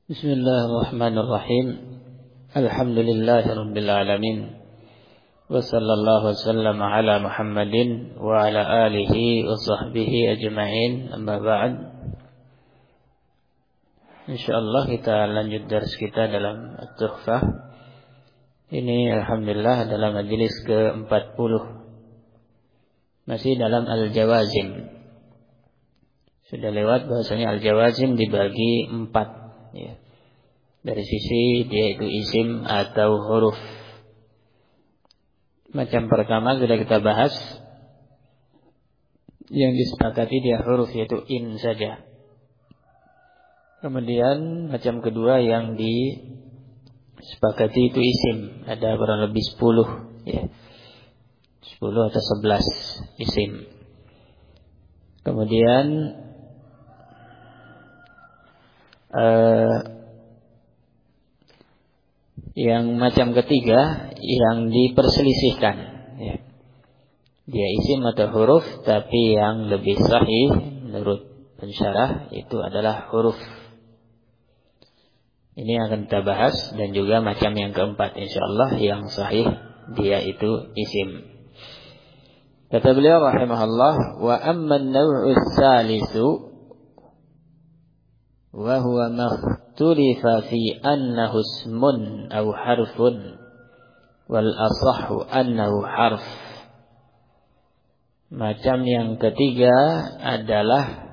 Bismillahirrahmanirrahim. Alhamdulillahirabbil alamin. Wa sallallahu wasallam ala Muhammadin wa ala alihi wa sahbihi ajma'in. Amma ba'd. Insyaallah kita lanjut dars kita dalam At-Tuhfah. Ini alhamdulillah adalah majelis ke-40. Masih dalam Al-Jawazim. Sudah lewat bahasanya Al-Jawazim dibagi 4. Ya. Dari sisi dia itu isim atau huruf. Macam pertama sudah kita bahas, yang disepakati dia huruf yaitu in saja. Kemudian macam kedua yang disepakati itu isim, ada kurang lebih 10 ya. 10 atau 11 isim. Kemudian yang macam ketiga yang diperselisihkan ya. Dia isim atau huruf, tapi yang lebih sahih menurut pensyarah itu adalah huruf. Ini akan kita bahas. Dan juga macam yang keempat insyaallah yang sahih dia itu isim. Kata beliau rahimahullah, wa amma an-naw'u ats-tsalisu wa huwa makhtulifa fi annahu ismun aw harfun wal asahhu annahu harf. Macam yang ketiga adalah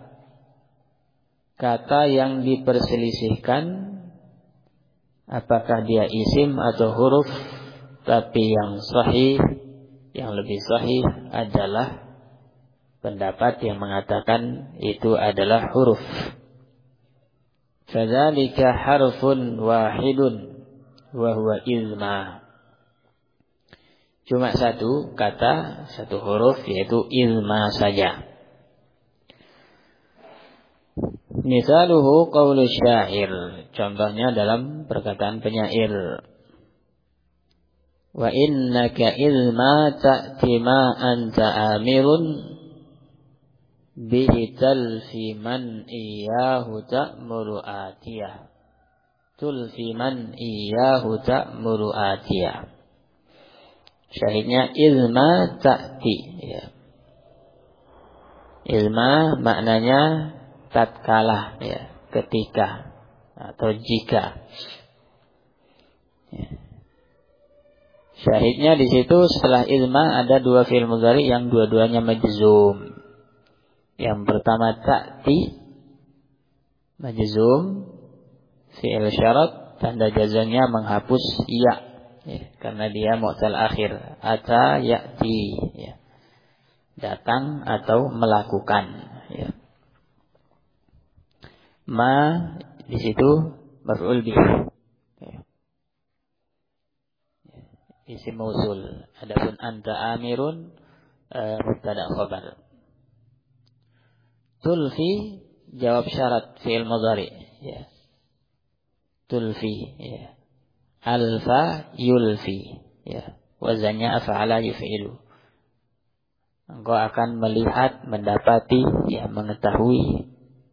kata yang diperselisihkan apakah dia isim atau huruf, tapi yang sahih, yang lebih sahih adalah pendapat yang mengatakan itu adalah huruf. Fadzalika harfun wahidun wa huwa ilma. Cuma satu kata, satu huruf, yaitu ilma saja. Misaluhu qaulu syair. Contohnya dalam perkataan penyair. Wa innaka ilma ta'ti ma anta amirun bihi talfi man iyahu ta'muru atiyah. Tulfi man iyahu ta'muru atiyah. Syahidnya ilma ta'ti ya. Ilma maknanya tatkala ya, ketika atau jika ya. Syahidnya di situ setelah ilma ada dua fi'il mudhari yang dua-duanya majzum. Yang pertama ta'ti majzum fi'il syarat, tanda jazmnya menghapus ya, karena dia mu'tal akhir. Ata ya'ti ya. Datang atau melakukan ya. Ma di situ maf'ul bih ya. Isim mausul. Adapun anta amirun mubtada khabar. Tulfi jawab syarat fi'il mudhari ya. Tulfi ya. Alfa yulfi ya. Wazannya af'ala yuf'ilu. Engkau akan melihat, mendapati ya, mengetahui.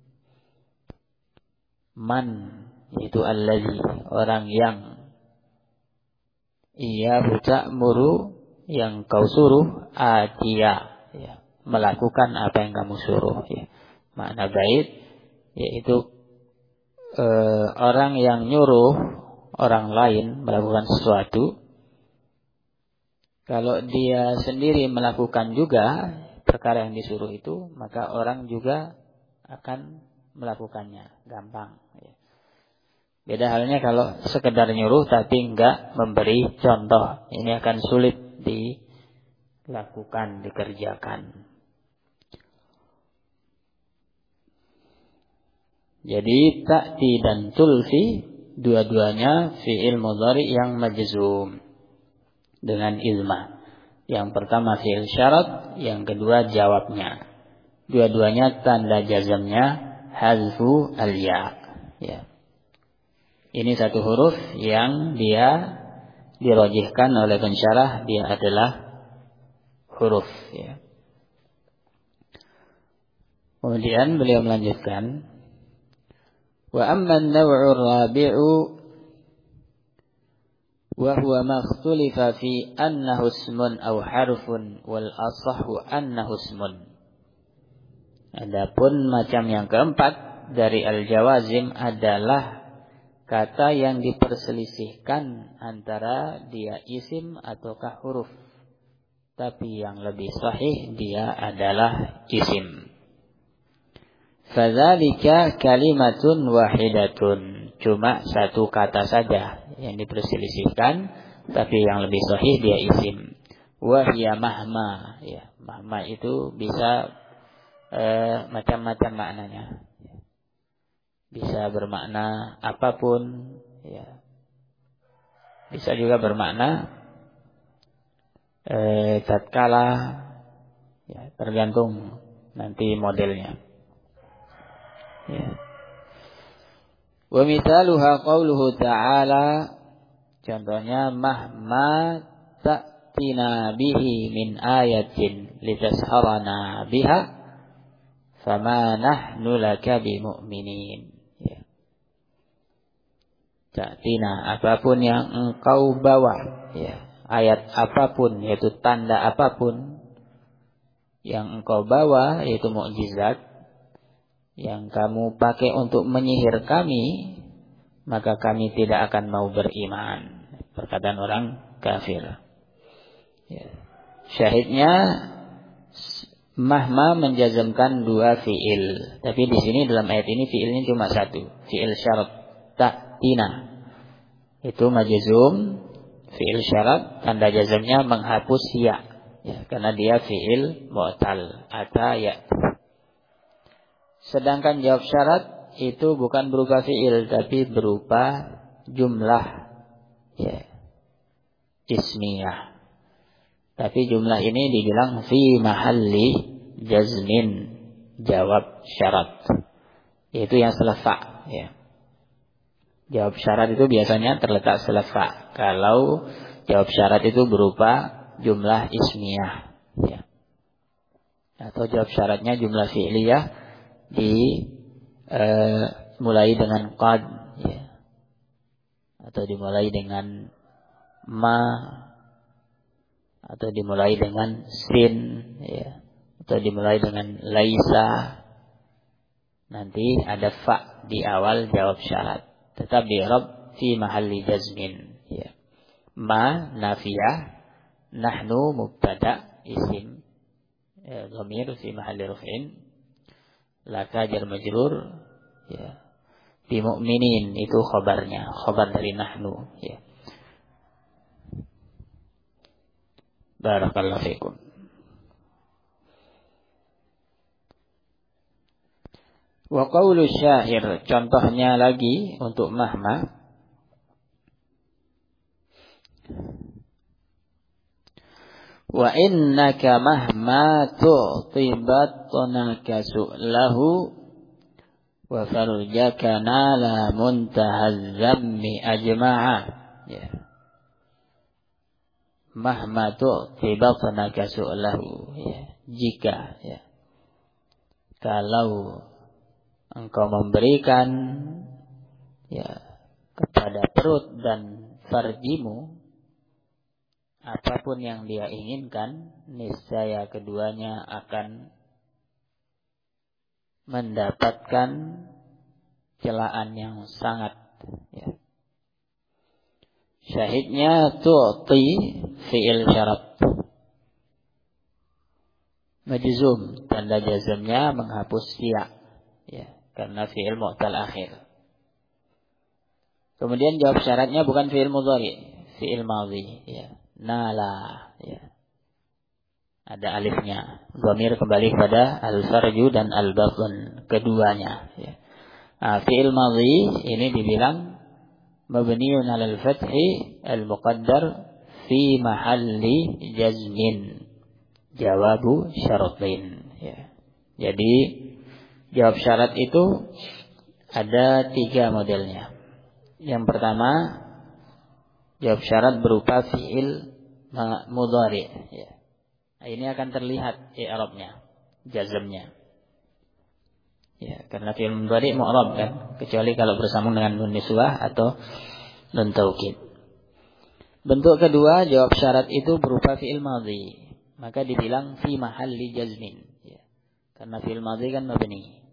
Man itu allazi, orang yang iya ta'muru, yang kau suruh, atiya ya, melakukan apa yang kamu suruh ya. Makna bait yaitu orang yang nyuruh orang lain melakukan sesuatu, kalau dia sendiri melakukan juga perkara yang disuruh itu, maka orang juga akan melakukannya gampang ya. Beda halnya kalau sekedar nyuruh tapi enggak memberi contoh, ini akan sulit dilakukan, dikerjakan. Jadi ta'ti dan tulfi dua-duanya fi'il mudhari yang majzum dengan ilma. Yang pertama fi'il syarat, yang kedua jawabnya. Dua-duanya tanda jazmnya hazfu al-ya ya. Ini satu huruf yang dia dirajihkan oleh pensyarah, dia adalah huruf ya. Kemudian beliau melanjutkan, Wa amma an-naw'u ar-rabi'u wa huwa ma ikhtulifa fi annahu ismun aw harfun wal asahhu annahu ismun. Adapun macam yang keempat dari al-jawazim adalah kata yang diperselisihkan antara dia isim ataukah huruf. Tapi yang lebih sahih dia adalah isim. Fadzalika kalimatun wahidatun. Cuma satu kata saja yang diperselisihkan, tapi yang lebih sahih dia isim. Wa hiya mahma. Ya, mahma itu bisa macam-macam maknanya. Bisa bermakna apapun, ya. Bisa juga bermakna tatkala, ya, tergantung nanti modelnya. Ya. Wa mithaluha qauluhu ta'ala, contohnya mahma ta'tina bihi min ayatin litasharana biha fama nahnu laka bimu'minin. Ya. Ta'tina, apapun yang engkau bawa, ya, ayat apapun, yaitu tanda apapun yang engkau bawa, yaitu mukjizat yang kamu pakai untuk menyihir kami, maka kami tidak akan mau beriman. Perkataan orang kafir. Ya. Syahidnya mahma menjazmkan dua fiil, tapi di sini dalam ayat ini fiilnya cuma satu, fiil syarat ta'tina. Itu majzum, fiil syarat, tanda jazmnya menghapus ya, ya, karena dia fiil mu'tal, ata ya. Sedangkan jawab syarat itu bukan berupa fiil, tapi berupa jumlah, ya, ismiyah. Tapi jumlah ini dibilang fi mahalli jazmin, jawab syarat, yaitu yang selefa, ya. Jawab syarat itu biasanya terletak selefa. Kalau jawab syarat itu berupa jumlah ismiyah, ya. Atau jawab syaratnya jumlah fi'liyah mulai dengan qad, ya. Atau dimulai dengan ma, atau dimulai dengan sin, ya. Atau dimulai dengan laisa. Nanti ada fa di awal jawab syarat, tetap di i'rab fi mahalli jazmin, ya. Ma nafiyah, nahnu mubtada isim, dhamir fi mahalli raf'in, laka jar majrur, ya. Bi mu'minin itu khabarnya, khabar dari nahnu, ya. Barakallahu fikum. Wa qaulu syair, contohnya lagi untuk mahma. Wa innaka mahma tu'ti batnaka su'lahu wa farjaka nala muntahaz zammi ajma'a, ya. Mahma tu'ti batnaka su'lahu, ya. Jika, ya, kalau engkau memberikan, ya, kepada perut dan farjimu apapun yang dia inginkan, niscaya keduanya akan mendapatkan celaan yang sangat, ya. Syahidnya tu'ti fi'il syarat majzum, tanda jazmnya menghapus ya, ya, karena fi'il mu'tal akhir. Kemudian jawab syaratnya bukan fi'il mudhari, fi'il madhi, ya. Nala, ya. Ada alifnya. Dhamir kembali kepada al-farju dan al-batn, keduanya, ya. Fi'il madhi ini dibilang mabniun 'alal fathi al-muqaddar fi mahalli jazmin, jawabu syaratin, ya. Jadi jawab syarat itu ada 3 modelnya. Yang pertama, jawab syarat berupa fi'il mudhari, ya. Ini akan terlihat i'rabnya, jazmnya. Ya, karena fi'il mudhari mu'rab kan, kecuali kalau bersambung dengan nun niswah atau nun taukid. Bentuk kedua jawab syarat itu berupa fi'il madhi, maka dibilang fi mahalli jazmin. Ya, karena fi'il madhi kan mabni.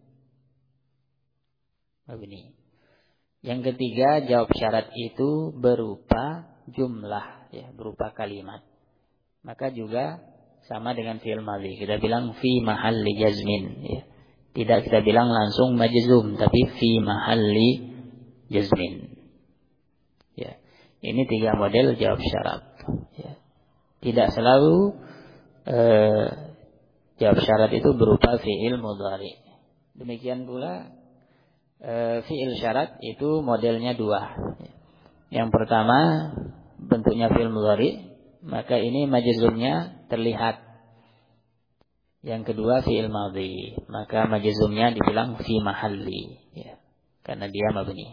Yang ketiga jawab syarat itu berupa jumlah, ya, berupa kalimat. Maka juga sama dengan fi'il madhi. Kita bilang fi mahalli jazmin. Ya. Tidak kita bilang langsung majzum, tapi fi mahalli jazmin. Ya. Ini 3 model jawab syarat. Ya. Tidak selalu jawab syarat itu berupa fi'il mudhari. Demikian pula fi'il syarat itu modelnya 2. Ya. Yang pertama bentuknya fi'il mudhari, maka ini majzumnya terlihat. Yang kedua fi'il madhi, maka majzumnya dibilang fi mahalli, ya, karena dia mabni.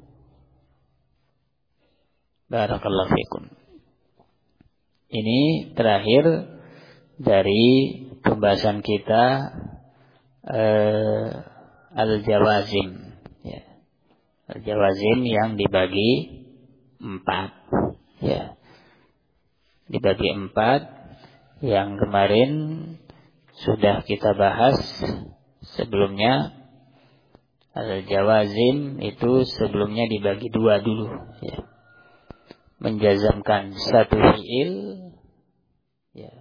Barakallahu fikum. Ini terakhir dari pembahasan kita al-jawazim, ya. Al-jawazim yang dibagi 4, ya. Dibagi 4 yang kemarin sudah kita bahas sebelumnya. Al-jawazim itu sebelumnya dibagi 2 dulu, ya. Menjazamkan satu fi'il, ya.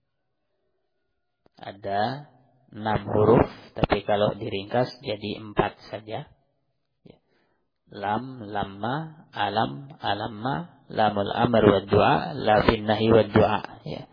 Ada 6 huruf, tapi kalau diringkas jadi 4 saja. Ya. Lam, lamma, alam, alamma, lamul amr wa du'a, la fin nahi wa du'a, ya.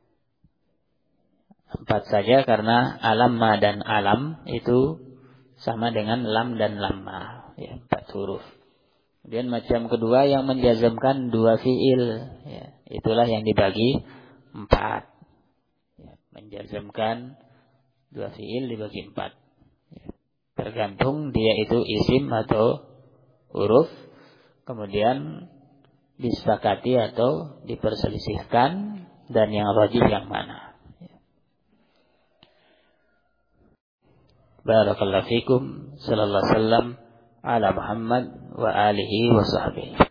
4 saja karena alamma dan alam itu sama dengan lam dan lamma, ya, 4 huruf. Kemudian macam kedua yang menjazamkan 2 fi'il, ya, itulah yang dibagi 4. Ya, menjazamkan 2 fi'il dibagi 4. Ya, tergantung dia itu isim atau huruf, kemudian disepakati atau diperselisihkan, dan yang rajih yang mana. Barakallahu fikum. Sallallahu alaihi wasallam ala Muhammad wa alihi wa sahbihi.